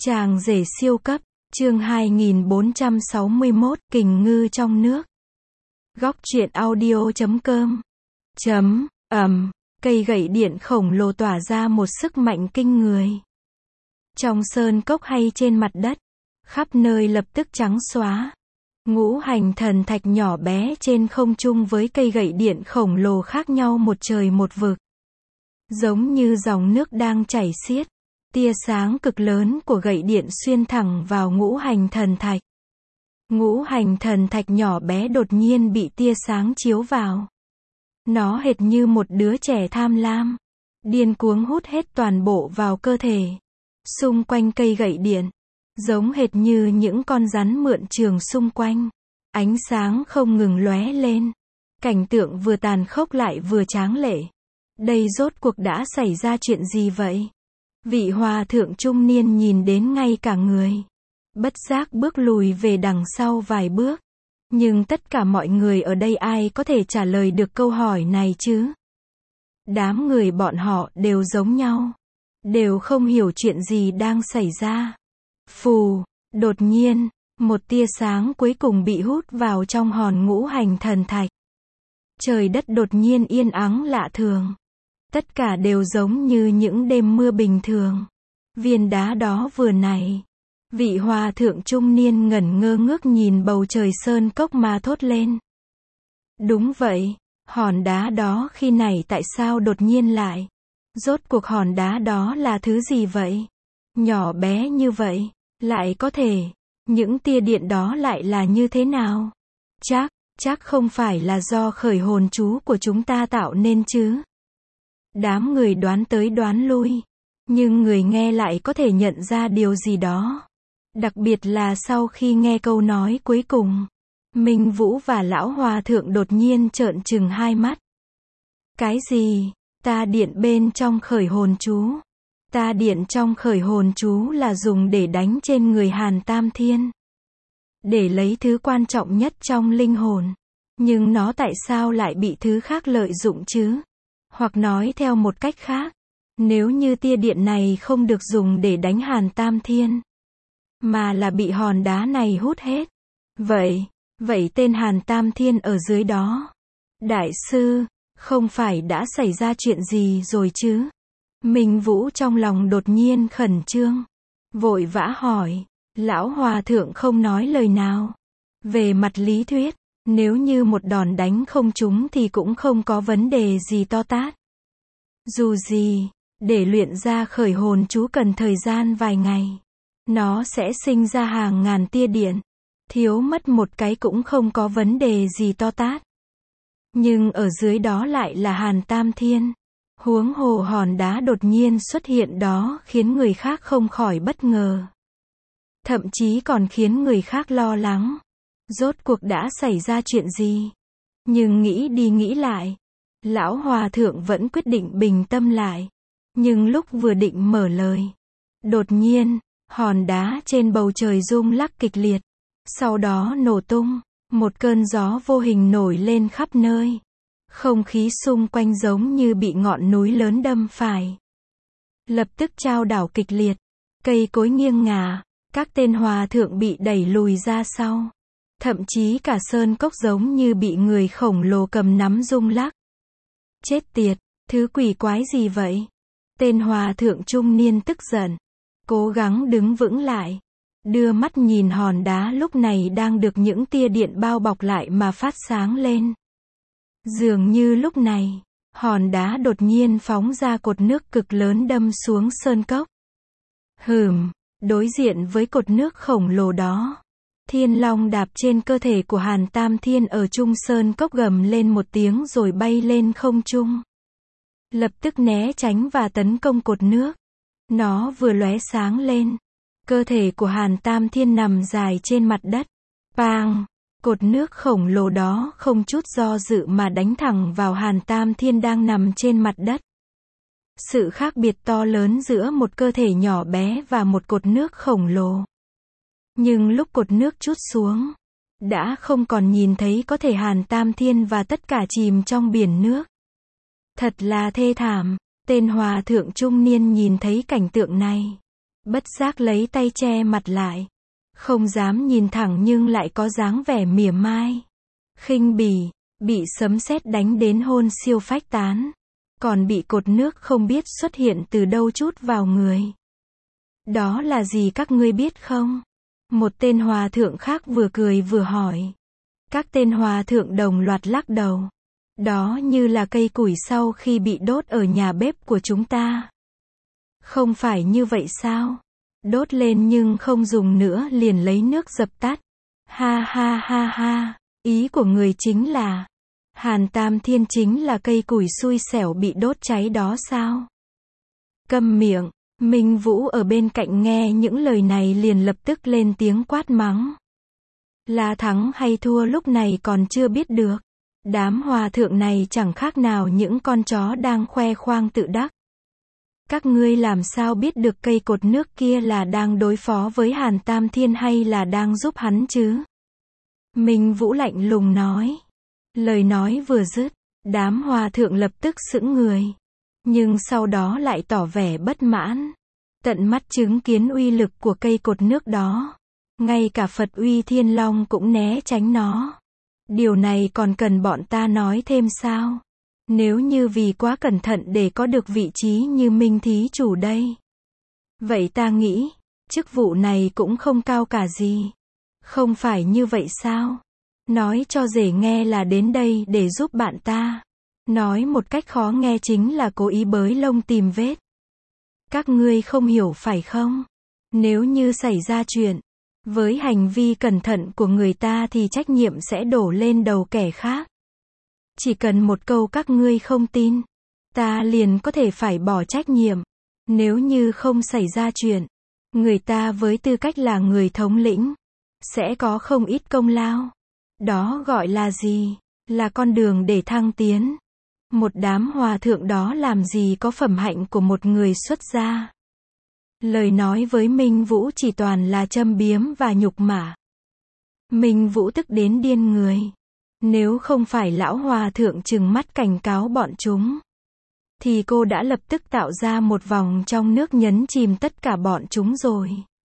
Chàng rể siêu cấp, chương 2461, kình ngư trong nước. Góc truyện audio.com. Cây gậy điện khổng lồ tỏa ra một sức mạnh kinh người. Trong sơn cốc hay trên mặt đất, khắp nơi lập tức trắng xóa. Ngũ hành thần thạch nhỏ bé trên không trung với cây gậy điện khổng lồ khác nhau một trời một vực. Giống như dòng nước đang chảy xiết. Tia sáng cực lớn của gậy điện xuyên thẳng vào ngũ hành thần thạch. Ngũ hành thần thạch nhỏ bé đột nhiên bị tia sáng chiếu vào. Nó hệt như một đứa trẻ tham lam, điên cuồng hút hết toàn bộ vào cơ thể. Xung quanh cây gậy điện, giống hệt như những con rắn mượn trường xung quanh. Ánh sáng không ngừng lóe lên. Cảnh tượng vừa tàn khốc lại vừa tráng lệ. Đây rốt cuộc đã xảy ra chuyện gì vậy? Vị hòa thượng trung niên nhìn đến ngay cả người. Bất giác bước lùi về đằng sau vài bước. Nhưng tất cả mọi người ở đây ai có thể trả lời được câu hỏi này chứ? Đám người bọn họ đều giống nhau. Đều không hiểu chuyện gì đang xảy ra. Phù, đột nhiên, một tia sáng cuối cùng bị hút vào trong hòn ngũ hành thần thạch. Trời đất đột nhiên yên ắng lạ thường. Tất cả đều giống như những đêm mưa bình thường. Viên đá đó vừa nảy. Vị hòa thượng trung niên ngẩn ngơ ngước nhìn bầu trời sơn cốc mà thốt lên. Đúng vậy, hòn đá đó khi nảy tại sao đột nhiên lại? Rốt cuộc hòn đá đó là thứ gì vậy? Nhỏ bé như vậy, lại có thể, những tia điện đó lại là như thế nào? Chắc không phải là do khởi hồn chú của chúng ta tạo nên chứ? Đám người đoán tới đoán lui, nhưng người nghe lại có thể nhận ra điều gì đó. Đặc biệt là sau khi nghe câu nói cuối cùng, Minh Vũ và Lão Hòa Thượng đột nhiên trợn trừng hai mắt. Cái gì? Ta điện bên trong khởi hồn chú. Ta điện trong khởi hồn chú là dùng để đánh trên người Hàn Tam Thiên. Để lấy thứ quan trọng nhất trong linh hồn. Nhưng nó tại sao lại bị thứ khác lợi dụng chứ? Hoặc nói theo một cách khác, nếu như tia điện này không được dùng để đánh Hàn Tam Thiên, mà là bị hòn đá này hút hết. Vậy tên Hàn Tam Thiên ở dưới đó. Đại sư, không phải đã xảy ra chuyện gì rồi chứ? Minh Vũ trong lòng đột nhiên khẩn trương. Vội vã hỏi. Lão Hòa Thượng không nói lời nào. Về mặt lý thuyết, nếu như một đòn đánh không trúng thì cũng không có vấn đề gì to tát. Dù gì, để luyện ra khởi hồn chú cần thời gian vài ngày. Nó sẽ sinh ra hàng ngàn tia điện. Thiếu mất một cái cũng không có vấn đề gì to tát. Nhưng ở dưới đó lại là Hàn Tam Thiên. Huống hồ hòn đá đột nhiên xuất hiện đó khiến người khác không khỏi bất ngờ. Thậm chí còn khiến người khác lo lắng. Rốt cuộc đã xảy ra chuyện gì? Nhưng nghĩ đi nghĩ lại, Lão Hòa Thượng vẫn quyết định bình tâm lại. Nhưng lúc vừa định mở lời, đột nhiên, hòn đá trên bầu trời rung lắc kịch liệt. Sau đó nổ tung, một cơn gió vô hình nổi lên khắp nơi. Không khí xung quanh giống như bị ngọn núi lớn đâm phải. Lập tức chao đảo kịch liệt, cây cối nghiêng ngả, các tên hòa thượng bị đẩy lùi ra sau. Thậm chí cả sơn cốc giống như bị người khổng lồ cầm nắm rung lắc. Chết tiệt, thứ quỷ quái gì vậy? Tên hòa thượng trung niên tức giận, cố gắng đứng vững lại, đưa mắt nhìn hòn đá lúc này đang được những tia điện bao bọc lại mà phát sáng lên. Dường như lúc này, hòn đá đột nhiên phóng ra cột nước cực lớn đâm xuống sơn cốc. Đối diện với cột nước khổng lồ đó, Thiên Long đạp trên cơ thể của Hàn Tam Thiên ở trung sơn cốc gầm lên một tiếng rồi bay lên không trung. Lập tức né tránh và tấn công cột nước. Nó vừa lóe sáng lên, cơ thể của Hàn Tam Thiên nằm dài trên mặt đất. Bang! Cột nước khổng lồ đó không chút do dự mà đánh thẳng vào Hàn Tam Thiên đang nằm trên mặt đất. Sự khác biệt to lớn giữa một cơ thể nhỏ bé và một cột nước khổng lồ. Nhưng lúc cột nước trút xuống, đã không còn nhìn thấy có thể Hàn Tam Thiên và tất cả chìm trong biển nước. Thật là thê thảm. Tên hòa thượng trung niên nhìn thấy cảnh tượng này, Bất giác lấy tay che mặt lại. Không dám nhìn thẳng nhưng lại có dáng vẻ mỉa mai. Khinh bỉ, bị sấm sét đánh đến hồn siêu phách tán. Còn bị cột nước không biết xuất hiện từ đâu trút vào người. Đó là gì các ngươi biết không? Một tên hòa thượng khác vừa cười vừa hỏi. Các tên hòa thượng đồng loạt lắc đầu. Đó như là cây củi sau khi bị đốt ở nhà bếp của chúng ta. Không phải như vậy sao? Đốt lên nhưng không dùng nữa liền lấy nước dập tắt. Ha ha ha ha, ý của người chính là Hàn Tam Thiên chính là cây củi xui xẻo bị đốt cháy đó sao? Câm miệng. Minh Vũ ở bên cạnh nghe những lời này liền lập tức lên tiếng quát mắng. Là thắng hay thua lúc này còn chưa biết được. Đám hòa thượng này chẳng khác nào những con chó đang khoe khoang tự đắc. Các ngươi làm sao biết được cây cột nước kia là đang đối phó với Hàn Tam Thiên hay là đang giúp hắn chứ? Minh Vũ lạnh lùng nói. Lời nói vừa dứt, đám hòa thượng lập tức sững người. Nhưng sau đó lại tỏ vẻ bất mãn. Tận mắt chứng kiến uy lực của cây cột nước đó. Ngay cả Phật Uy Thiên Long cũng né tránh nó. Điều này còn cần bọn ta nói thêm sao? Nếu như vì quá cẩn thận để có được vị trí như Minh Thí Chủ đây. Vậy ta nghĩ, chức vụ này cũng không cao cả gì. Không phải như vậy sao? Nói cho dễ nghe là đến đây để giúp bạn ta. Nói một cách khó nghe chính là cố ý bới lông tìm vết. Các ngươi không hiểu phải không? Nếu như xảy ra chuyện, với hành vi cẩn thận của người ta thì trách nhiệm sẽ đổ lên đầu kẻ khác. Chỉ cần một câu các ngươi không tin, ta liền có thể phải bỏ trách nhiệm. Nếu như không xảy ra chuyện, người ta với tư cách là người thống lĩnh, sẽ có không ít công lao. Đó gọi là gì? Là con đường để thăng tiến. Một đám hòa thượng đó làm gì có phẩm hạnh của một người xuất gia. Lời nói với Minh Vũ chỉ toàn là châm biếm và nhục mạ. Minh Vũ tức đến điên người. Nếu không phải lão hòa thượng trừng mắt cảnh cáo bọn chúng, thì cô đã lập tức tạo ra một vòng trong nước nhấn chìm tất cả bọn chúng rồi.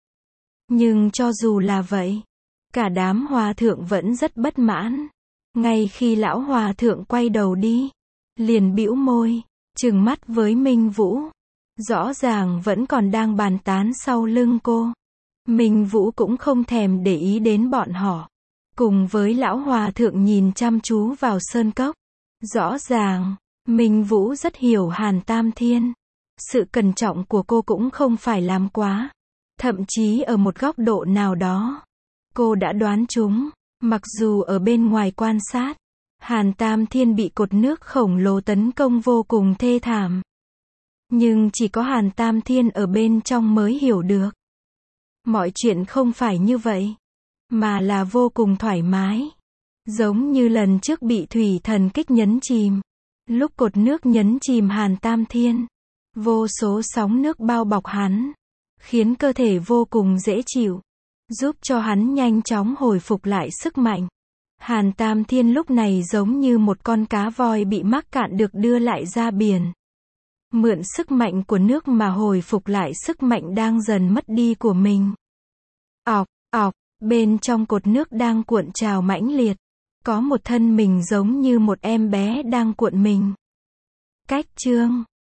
Nhưng cho dù là vậy, cả đám hòa thượng vẫn rất bất mãn. Ngay khi lão hòa thượng quay đầu đi, liền bĩu môi, trừng mắt với Minh Vũ. Rõ ràng vẫn còn đang bàn tán sau lưng cô. Minh Vũ cũng không thèm để ý đến bọn họ. Cùng với lão hòa thượng nhìn chăm chú vào sơn cốc. Rõ ràng, Minh Vũ rất hiểu Hàn Tam Thiên. Sự cẩn trọng của cô cũng không phải làm quá. Thậm chí ở một góc độ nào đó, cô đã đoán trúng. Mặc dù ở bên ngoài quan sát, Hàn Tam Thiên bị cột nước khổng lồ tấn công vô cùng thê thảm. Nhưng chỉ có Hàn Tam Thiên ở bên trong mới hiểu được. Mọi chuyện không phải như vậy, mà là vô cùng thoải mái. Giống như lần trước bị thủy thần kích nhấn chìm. Lúc cột nước nhấn chìm Hàn Tam Thiên, vô số sóng nước bao bọc hắn, khiến cơ thể vô cùng dễ chịu, giúp cho hắn nhanh chóng hồi phục lại sức mạnh. Hàn Tam Thiên lúc này giống như một con cá voi bị mắc cạn được đưa lại ra biển. Mượn sức mạnh của nước mà hồi phục lại sức mạnh đang dần mất đi của mình. Ọc, ọc, bên trong cột nước đang cuộn trào mãnh liệt. Có một thân mình giống như một em bé đang cuộn mình. Cách chương